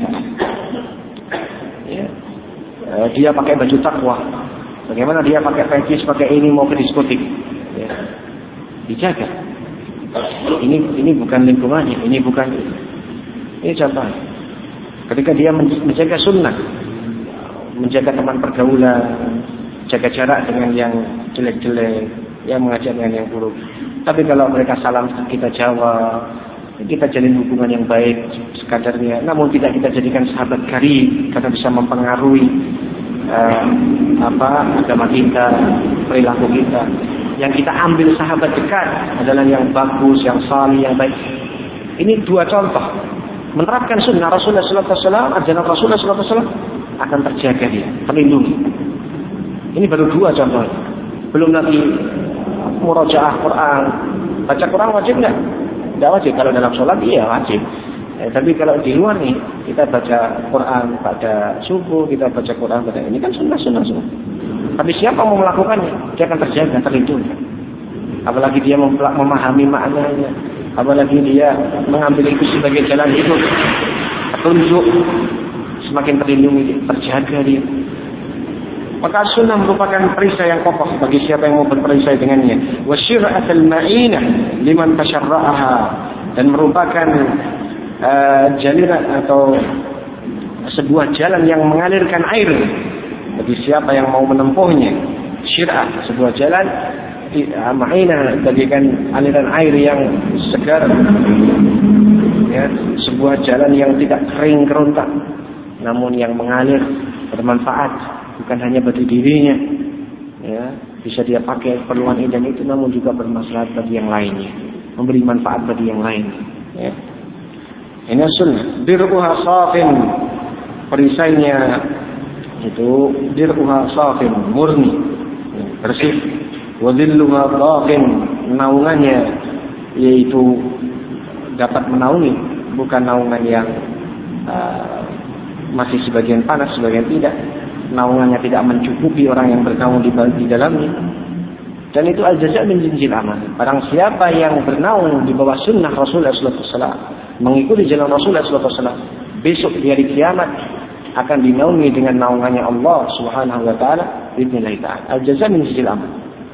ya. Dia pakai baju takwa. Bagaimana dia pakai peci pakai ini mau ke diskotik? Ya. Dijaga. Ini ini bukan lingkungannya, ini bukan. Ini contoh. Ketika dia menjaga sunnah, menjaga teman pergaulan, jaga jarak dengan yang jelek-jelek, yang mengajak dengan yang buruk. Tapi kalau mereka salam kita jawab, kita jalin hubungan yang baik sekadarnya. Namun tidak kita jadikan sahabat karib karena bisa mempengaruhi uh, apa agama kita, perilaku kita. Yang kita ambil sahabat dekat adalah yang bagus, yang salih, yang baik. Ini dua contoh. Menerapkan sunnah Rasulullah sallallahu alaihi wasallam, ajaran Rasulullah sallallahu alaihi wasallam akan terjaga dia, terlindungi. Ini baru dua contohnya. Belum lagi murajaah Quran. Baca Quran wajib enggak? Enggak wajib. Kalau dalam sholat iya wajib. Eh, tapi kalau di luar nih, kita baca Quran pada subuh, kita baca Quran pada ini kan sunnah-sunnah semua. Tapi siapa mau melakukannya, dia akan terjaga, terlindungi. Apalagi dia memahami maknanya, apalagi dia mengambil itu sebagai jalan hidup, petunjuk, semakin terlindungi, terjaga dia. Maka sunnah merupakan perisai yang kokoh bagi siapa yang mau berperisai dengannya. Wasyir'atul ma'inah liman tasyarra'aha, dan merupakan uh, jaliran atau sebuah jalan yang mengalirkan air bagi siapa yang mau menempuhnya. Syir'ah, sebuah jalan ma'inah, bagikan aliran air yang segar, ya, sebuah jalan yang tidak kering kerontak, namun yang mengalir, bermanfaat. Bukan hanya bagi dirinya, ya, bisa dia pakai keperluan ini dan itu, namun juga bermaslahat bagi yang lainnya, memberi manfaat bagi yang lain. Ya. Ini sunnah. Dir'uha safin, perisainya itu dir'uha safin, murni, bersih. Wadilluha dhaqin, naungannya yaitu dapat menaungi, bukan naungan yang uh, masih sebagian panas, sebagian tidak. Naungannya tidak mencukupi orang yang bernaung di, di dalamnya. Dan itu al-jaza' min jinsil amal. Barang siapa yang bernaung di bawah sunnah Rasulullah sallallahu alaihi wasallam, mengikuti jalan Rasulullah sallallahu alaihi wasallam, besok di hari kiamat akan dinaungi dengan naungannya Allah Subhanahu wa taala bi'idznillah ta'ala. Al-jaza' min jinsil amal.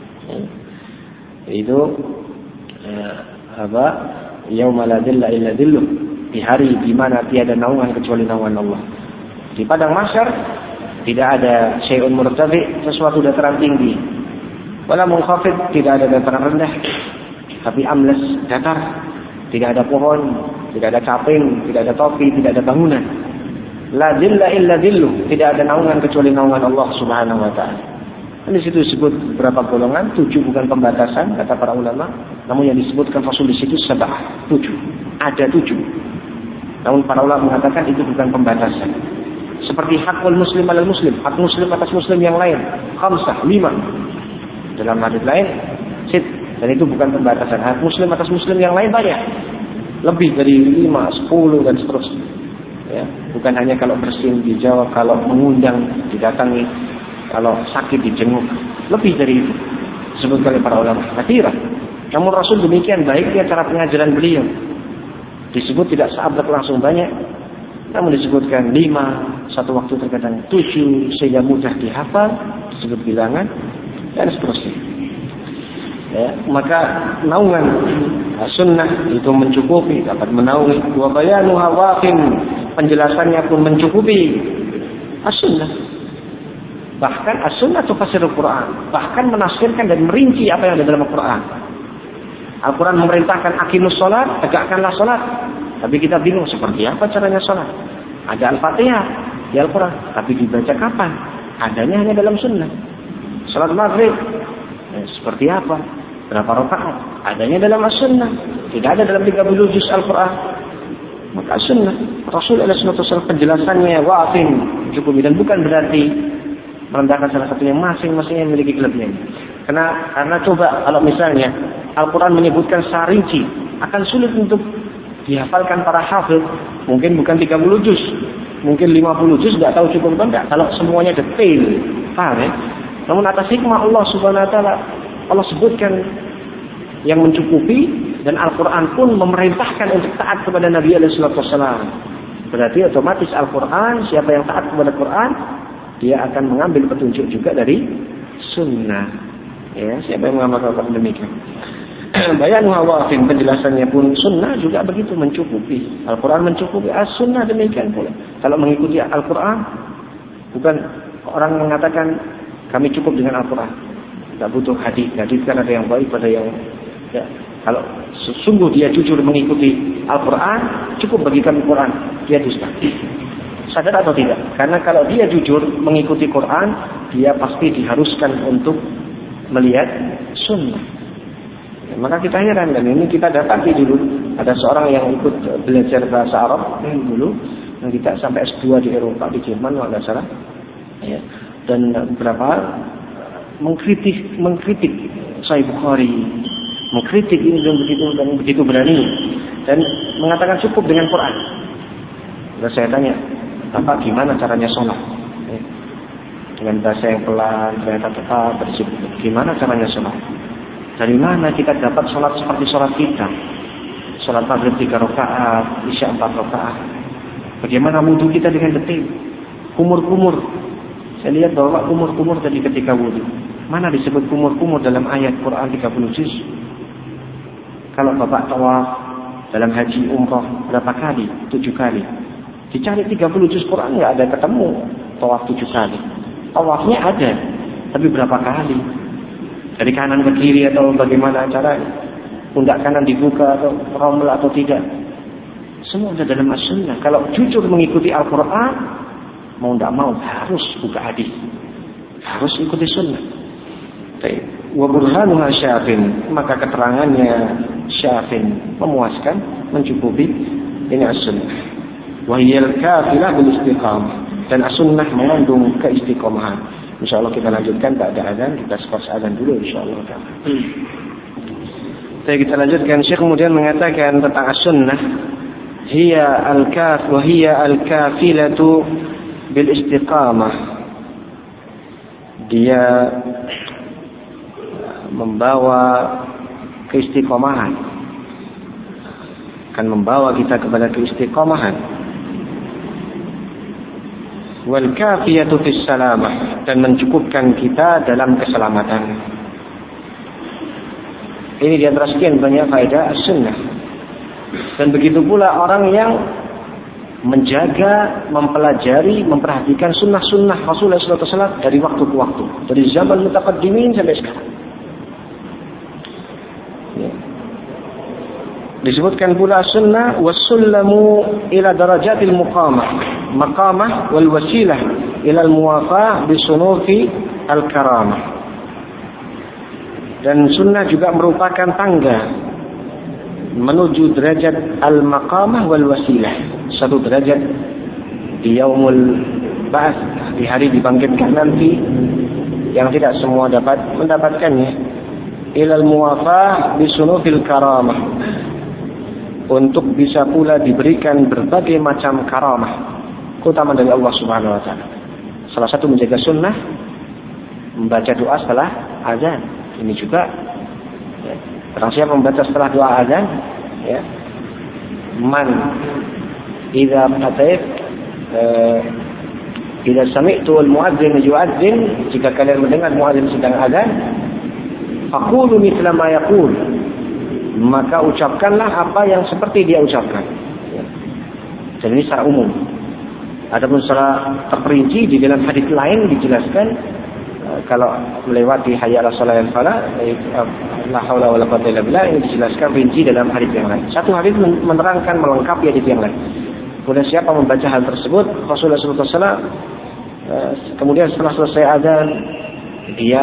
Itu eh, apa? Yauma la dhilla illa dhilluh, di hari di mana tiada naungan kecuali naungan Allah. Di padang mahsyar tidak ada syai'un murtafi, sesuatu dataran tinggi. Wala munkhafid, tidak ada dataran rendah. Tapi amlas, datar. Tidak ada pohon, tidak ada caping, tidak ada topi, tidak ada bangunan. La dhilla illa dhilluh, tidak ada naungan kecuali naungan Allah Subhanahu wa taala. Di situ disebut beberapa golongan, tujuh bukan pembatasan kata para ulama, namun yang disebutkan Rasul di situ sab'ah, tujuh, ada tujuh. Namun para ulama mengatakan itu bukan pembatasan. Seperti hakul muslim alal muslim, hak muslim atas muslim yang lain, khamsah, lima. Dalam hadits lain, sit, dan itu bukan pembatasan. Hak muslim atas muslim yang lain banyak, lebih dari lima, sepuluh dan seterusnya. Ya, bukan hanya kalau bersin dijawab, kalau mengundang didatangi. Kalau sakit dijenguk, lebih dari itu disebut oleh para ulama katsirah. Namun Rasul demikian baiknya cara pengajaran beliau, disebut tidak sahabat langsung banyak, namun disebutkan lima, satu waktu terkadang tujuh, sehingga mudah dihafal, disebut bilangan dan seterusnya. Ya, maka naungan sunnah itu mencukupi, dapat menaungi. Wa bayanu hawaqin, penjelasannya pun mencukupi as-sunnah. Bahkan as-sunnah tufasir Al-Quran, bahkan menafsirkan dan merinci apa yang ada dalam Al-Quran. Al-Quran memerintahkan aqimus sholat, tegakkanlah sholat. Tapi kita bingung seperti apa caranya sholat. Ada Al-Fatihah di Al-Quran, tapi dibaca kapan? Adanya hanya dalam sunnah. Sholat maghrib, ya, seperti apa? Berapa rakaat? Adanya dalam as-sunnah. Tidak ada dalam tiga puluh juz Al-Quran. Maka as-sunnah Rasul alaihi wasallam penjelasannya wa'atin cukup, dan bukan berarti merendahkan salah satunya, masing-masing yang memiliki kelebihan. Karena karena coba kalau misalnya Al-Quran menyebutkan secara rinci, akan sulit untuk dihafalkan para hafid. Mungkin bukan tiga puluh juz, mungkin lima puluh juz, nggak tahu cukup atau enggak. Kalau semuanya detail, paham ya? Namun atas hikmah Allah Subhanahu wa taala, Allah sebutkan yang mencukupi, dan Al-Quran pun memerintahkan untuk taat kepada Nabi alaihi wasallam. Berarti otomatis Al-Quran, siapa yang taat kepada Al-Quran, dia akan mengambil petunjuk juga dari sunnah. Ya, siapa yang mengamalkan demikian. Bayanu hawafin, penjelasannya pun sunnah juga begitu mencukupi. Al-Quran mencukupi, as-sunnah demikian pula. Kalau mengikuti Al-Quran, bukan orang mengatakan kami cukup dengan Al-Quran, tidak butuh hadis. Hadis kan ada yang baik, pada yang ya. Kalau sesungguh dia jujur mengikuti Al-Quran, cukup bagi kami Quran, dia dusta. Sadar atau tidak? Karena kalau dia jujur mengikuti Quran, dia pasti diharuskan untuk melihat sunnah. Ya, maka kita heran, dan ini kita dapati dulu. Ada seorang yang ikut belajar bahasa Arab dulu, yang kita sampai S dua di Eropa, di Jerman kalau tidak salah. Ya. Dan beberapa mengkritik, mengkritik Sahih Bukhari, mengkritik ini dan begitu dan begitu berani, dan mengatakan cukup dengan Quran. Lalu saya tanya, Bapak gimana caranya sholat? Eh, dengan bahasa yang pelan, ternyata tetap bersih. Gimana caranya sholat? Dari mana kita dapat sholat seperti sholat kita? Sholat maghrib tiga rakaat, isya empat rakaat. Bagaimana wudhu kita dengan detil? Kumur-kumur. Saya lihat bahwa kumur-kumur tadi ketika wudhu. Mana disebut kumur-kumur dalam ayat Quran tiga puluh juz? Kalau Bapak tawaf dalam haji umrah berapa kali? Tujuh kali. Dicari tiga puluh juz Quran nggak ada ketemu tawaf tujuh kali. Tawafnya ada, tapi berapa kali? Dari kanan ke kiri atau bagaimana caranya? Pundak kanan dibuka atau rombel atau tidak? Semua ada dalam as-sunnah. Kalau jujur mengikuti Al-Quran, mau tidak mau harus buka hadis, harus ikuti sunnah. Wa burhanuha syafin, maka keterangannya syafin, memuaskan, mencukupi. Ini as-sunnah. Wa hiyal kafilah bil istiqamah. Dan as-sunnah mengandung keistiqomahan. Insyaallah kita lanjutkan pada azan, kita skors azan dulu insyaallah. Hmm. Jadi kita lanjutkan. Syekh kemudian mengatakan tentang as-sunnah, hiya al-kaf wa hiya al-kafilatu bil istiqamah. Dia membawa keistiqomahan, akan membawa kita kepada keistiqomahan. Wal kafiyatu fis salamah, dan mencukupkan kita dalam keselamatan. Ini di antara sekian banyak faedah as-sunnah. Dan begitu pula orang yang menjaga, mempelajari, memperhatikan sunnah-sunnah Rasulullah shallallahu alaihi wasallam dari waktu ke waktu, dari zaman mutaqaddimin sampai sekarang. Ya. Disebutkan pula sunnah was-sullamu ila darajatil muqamah, maqamah wal wasilah ila al-muwafah bisunufi al-karamah. Dan sunnah juga merupakan tangga menuju derajat al-maqamah wal wasilah, satu derajat di yaumul ba'ats, di hari dibangkitkan nanti, yang tidak semua dapat mendapatkannya. Ilal muwafah bisunufil karamah, untuk bisa pula diberikan berbagai macam karamah, keutamaan dari Allah Subhanahu wa taala. Salah satu menjaga sunnah, membaca doa setelah azan. Ini juga ya, barang siapa membaca setelah doa azan, ya, man idza qatayt eh, idza sami'tu al muadzin yu'adzin, jika kalian mendengar muadzin sedang azan, faqulu mithla ma yaqul, maka ucapkanlah apa yang seperti dia ucapkan. Ya. Dan ini secara umum. Adapun secara terperinci di dalam hadis lain dijelaskan, kalau melewati hayya 'alas shalah wal falah, la haula wala quwwata illa billah, ini dijelaskan rinci dalam hadis yang lain. Satu hadis menerangkan melengkapi hadis yang lain. Kemudian siapa membaca hal tersebut, Rasulullah shallallahu alaihi wasallam kemudian setelah selesai azan dia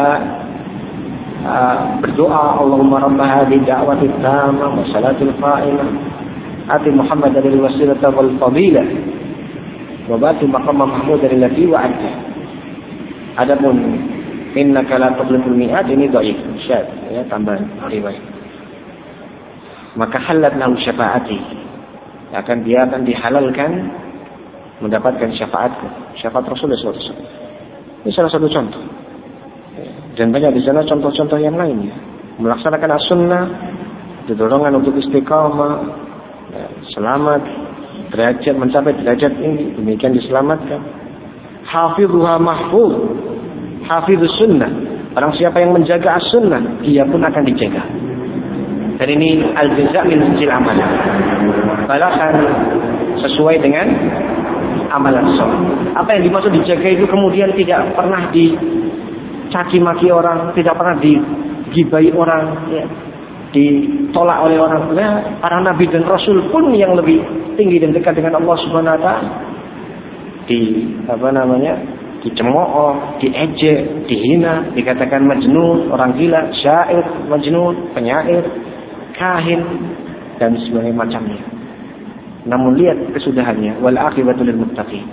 berdoa, Allahumma rabb hadhihi da'wati tammah wa salatil qa'imah ati Muhammadan al-wasilata wal fadilah wa ba'tu maqama mahmudan allati wa'adta. Adapun innaka la tuqliful mi'ad, ini dhaif, syad, ya, tambahan riwayat. Maka halat lahu syafaati, akan dia akan dihalalkan mendapatkan syafaatku, syafaat Rasulullah shallallahu alaihi wasallam. Ini salah satu contoh. Dan banyak di sana contoh-contoh yang lainnya. Melaksanakan as-sunnah, dorongan untuk istiqamah, ya, selamat, derajat mencapai derajat ini, demikian diselamatkan. Hafidhuha mahfuz, hafidhus sunnah. Barang siapa yang menjaga as-sunnah, dia pun akan dijaga. Dan ini al-jaza' min jinsil amal, balasan sesuai dengan amalan soleh. Apa yang dimaksud dijaga itu kemudian tidak pernah dicaci maki orang, tidak pernah digibai orang, ya, ditolak oleh orang. Ya, para nabi dan rasul pun yang lebih tinggi dan dekat dengan Allah Subhanahu wa taala, di apa namanya, dicemooh, diejek, dihina, dikatakan majnun, orang gila, syair, majnun, penyair, kahin, dan sebagainya macamnya. Namun lihat kesudahannya, wal aqibatu lil muttaqin.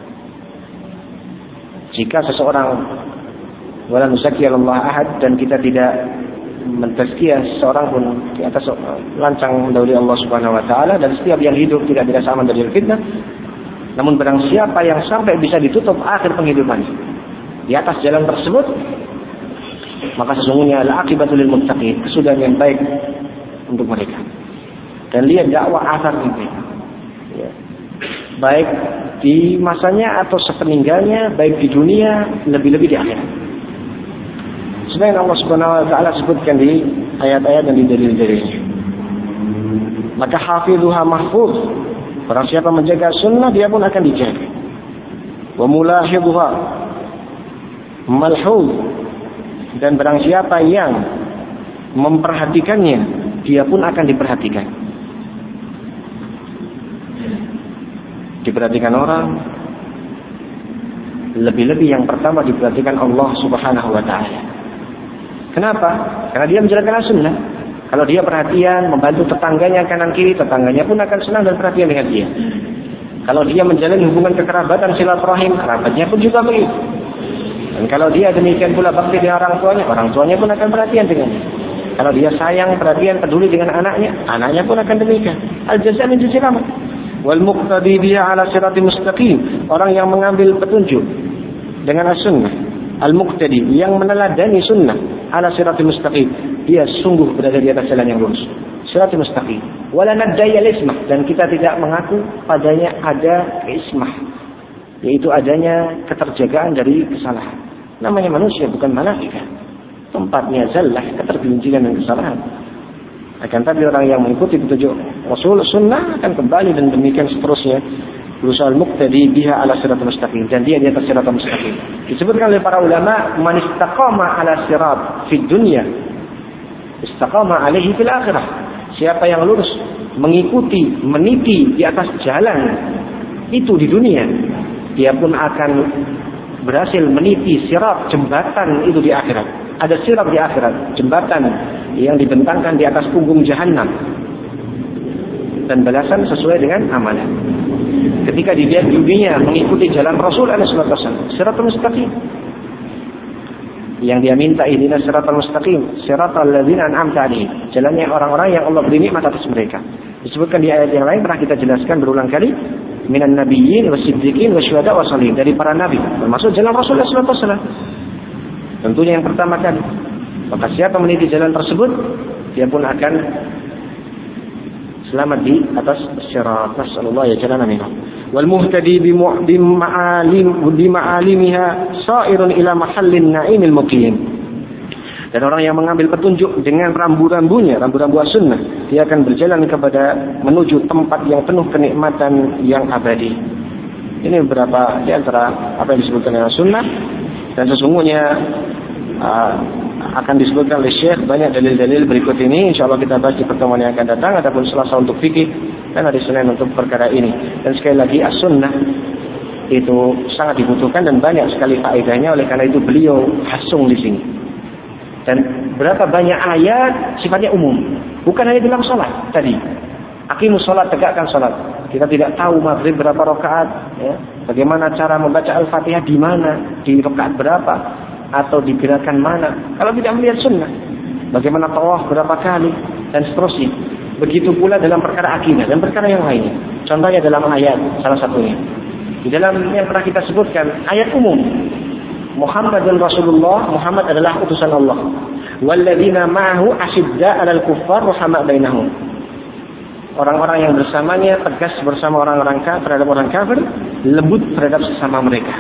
Jika seseorang wala nuzakki Allah ahad, dan kita tidak mentazkiyah seseorang pun di atas lancang mendahului Allah Subhanahu wa taala, dan setiap yang hidup tidak dirasa aman dari fitnah. Namun barang siapa yang sampai bisa ditutup akhir penghidupannya di atas jalan tersebut, maka sesungguhnya al-aqibatu lil muttaqin, kesudahan yang baik untuk mereka. Dan lihat dakwah asar ini, ya, baik di masanya atau sepeninggalnya, baik di dunia, lebih-lebih di akhirat. Sebenarnya Allah Subhanahu wa taala sebutkan di ayat-ayat dan di dalil-dalilnya. Maka hafidhuha mahfuz, barang siapa menjaga sunnah, dia pun akan dijaga. Wa mulahidhuha malhuz, dan barang siapa yang memperhatikannya, dia pun akan diperhatikan. Diperhatikan orang, lebih-lebih yang pertama diperhatikan Allah Subhanahu wa taala. Kenapa? Karena dia menjalankan sunnah. Kalau dia perhatian, membantu tetangganya kanan kiri, tetangganya pun akan senang dan perhatian dengan dia. Kalau dia menjalin hubungan kekerabatan silaturahim, kerabatnya pun juga begitu. Dan kalau dia demikian pula bakti dengan orang tuanya, orang tuanya pun akan perhatian dengannya. Kalau dia sayang, perhatian, peduli dengan anaknya, anaknya pun akan demikian. Al-jazaa min jinsil amal. Wal muqtadi biha ala siratim mustaqim. Orang yang mengambil petunjuk dengan as-sunnah, al-muqtadi yang meneladani sunnah ala siratim mustaqim, dia sungguh berada di atas jalan yang lurus. Siratim mustaqim. Wala nadai al-ismah, dan kita tidak mengaku padanya ada ismah, yaitu adanya keterjagaan dari kesalahan. Namanya manusia, bukan malaikat. Tempatnya zallah, ketergelinciran dan kesalahan. Akan tapi orang yang mengikuti petunjuk Rasul sunnah akan kembali dan demikian seterusnya. Berusaha al-muqtadi biha ala siratal mustaqim, dan dia di atas siratal mustaqim. Disebutkan oleh para ulama, man istaqama ala sirat fid dunya, istaqama alaihi fil akhirah. Siapa yang lurus mengikuti, meniti di atas jalan itu di dunia, dia pun akan berhasil meniti sirat, jembatan itu di akhirat. Ada sirat di akhirat, jembatan yang dibentangkan di atas punggung jahanam, dan balasan sesuai dengan amalan. Ketika di dunia mengikuti jalan Rasul alaihi wasallam, siratal mustaqim, yang dia minta inilah siratal mustaqim, siratal ladzina an'amta alaihim, jalannya orang-orang yang Allah beri nikmat atas mereka. Disebutkan di ayat yang lain pernah kita jelaskan berulang kali, minan nabiyyin wasiddiqin wasyuhada wassalihin, dari para nabi, termasuk jalan Rasul alaihi wasallam. Tentunya yang pertama kali, maka siapa meniti jalan tersebut, dia pun akan selamat di atas syirat. Nasallallahu ya jalana minhu. Wal muhtadi bi ma'alim bi ma'alimiha sa'irun ila mahallin na'imil muqim. Dan orang yang mengambil petunjuk dengan rambu-rambunya, rambu-rambu as-sunnah, dia akan berjalan kepada menuju tempat yang penuh kenikmatan yang abadi. Ini beberapa di antara apa yang disebutkan dengan sunnah. Dan sesungguhnya uh, akan disebutkan oleh Syekh banyak dalil-dalil berikut ini. InsyaAllah kita bahas di pertemuan yang akan datang. Adapun Selasa untuk fikih dan hari Senin untuk perkara ini. Dan sekali lagi as-sunnah itu sangat dibutuhkan dan banyak sekali faedahnya. Oleh karena itu beliau hasung di sini. Dan berapa banyak ayat sifatnya umum, bukan hanya dalam sholat tadi. Aqimus sholat, tegakkan sholat. Kita tidak tahu maghrib berapa rakaat, ya. Bagaimana cara membaca Al-Fatihah, di mana, di rakaat berapa, atau di gerakan mana. Kalau tidak melihat sunnah, bagaimana tawaf berapa kali, dan seterusnya. Begitu pula dalam perkara akidah dan perkara yang lainnya. Contohnya dalam ayat, salah satunya. Di dalam yang pernah kita sebutkan, ayat umum. Muhammad dan Rasulullah, Muhammad adalah utusan Allah. Walladzina ma'ahu asyidda 'alal kuffar ruhama' bainahum. Orang-orang yang bersamanya tegas bersama orang-orang kafir terhadap orang kafir, lembut terhadap sesama mereka.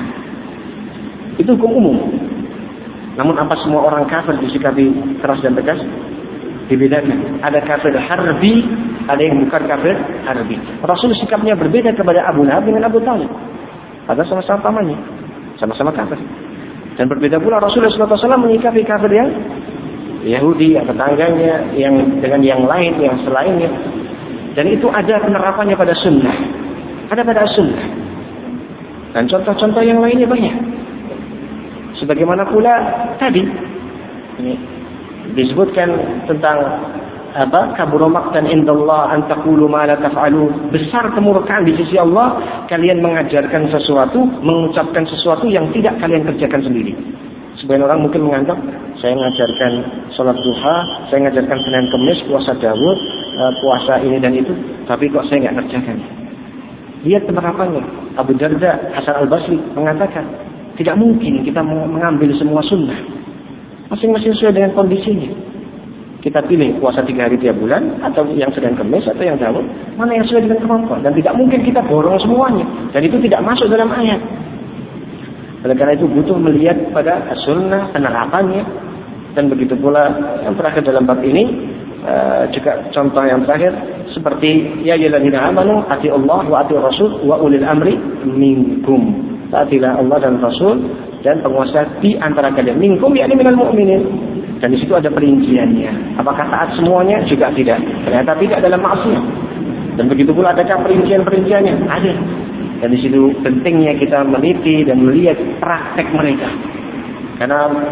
Itu hukum umum. Namun apa semua orang kafir disikapi keras dan tegas? Dibedakan. Ada kafir harbi, ada yang bukan kafir harbi. Rasul sikapnya berbeda kepada Abu Lahab dengan Abu Thalib. Padahal sama-sama pamannya, sama-sama kafir. Dan berbeda pula Rasulullah shallallahu alaihi wasallam menyikapi kafir yang Yahudi, tetangganya, yang dengan yang lain, yang selainnya. Dan itu ada penerapannya pada sunnah, ada pada sunnah. Dan contoh-contoh yang lainnya banyak. Sebagaimana pula tadi ini disebutkan tentang apa? Kabura maqtan indallah an taqulu ma la taf'alu. Besar kemurkaan di sisi Allah kalian mengajarkan sesuatu, mengucapkan sesuatu yang tidak kalian kerjakan sendiri. Sebagian orang mungkin menganggap saya mengajarkan sholat duha, saya mengajarkan Senin Kemis, puasa Daud, puasa ini dan itu, tapi kok saya nggak kerjakan. Lihat penerapannya. Abu Darda, Hasan Al-Basri mengatakan tidak mungkin kita mengambil semua sunnah. Masing-masing sesuai dengan kondisinya. Kita pilih puasa tiga hari tiap bulan, atau yang Senin Kemis, atau yang Daud, mana yang sesuai dengan kemampuan. Dan tidak mungkin kita borong semuanya. Dan itu tidak masuk dalam ayat. Oleh karena itu butuh melihat pada sunnah, penerapannya. Dan begitu pula yang terakhir dalam bab ini, uh, juga contoh yang terakhir, seperti ya ayyuhalladzina amanu ati Allah wa ati Rasul wa ulil amri minkum. Taatilah Allah dan Rasul dan penguasa di antara kalian. Minkum yakni minal mu'minin. Dan di situ ada perinciannya. Apakah taat semuanya? Juga tidak. Ternyata tidak dalam maksiat. Dan begitu pula adakah perincian-perinciannya? Ada. Dan di situ pentingnya kita meneliti dan melihat praktek mereka. Karena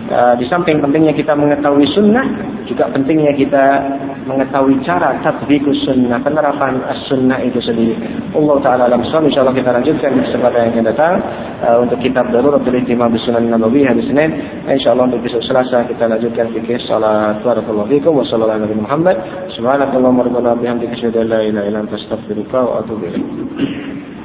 uh, di samping pentingnya kita mengetahui sunnah, juga pentingnya kita mengetahui cara tatbiqus sunnah, penerapan as-sunnah itu sendiri. Allah taala alam shawab. Insyaallah kita lanjutkan di kesempatan yang akan datang uh, untuk kitab Daruratul Ihtimam bis-Sunan Nabawiyah hari Senin. Insyaallah untuk besok Selasa kita lanjutkan fikih salat. Barakallahu fikum wa sallallahu alaihi Muhammad. Subhanakallahumma rabbana bihamdika asyhadu an la ilaha illa anta astaghfiruka wa atubu ilaik.